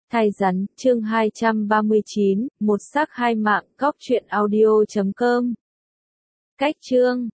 Thai rắn, chương 239, một xác hai mạng, góc truyện audio.com. Cách chương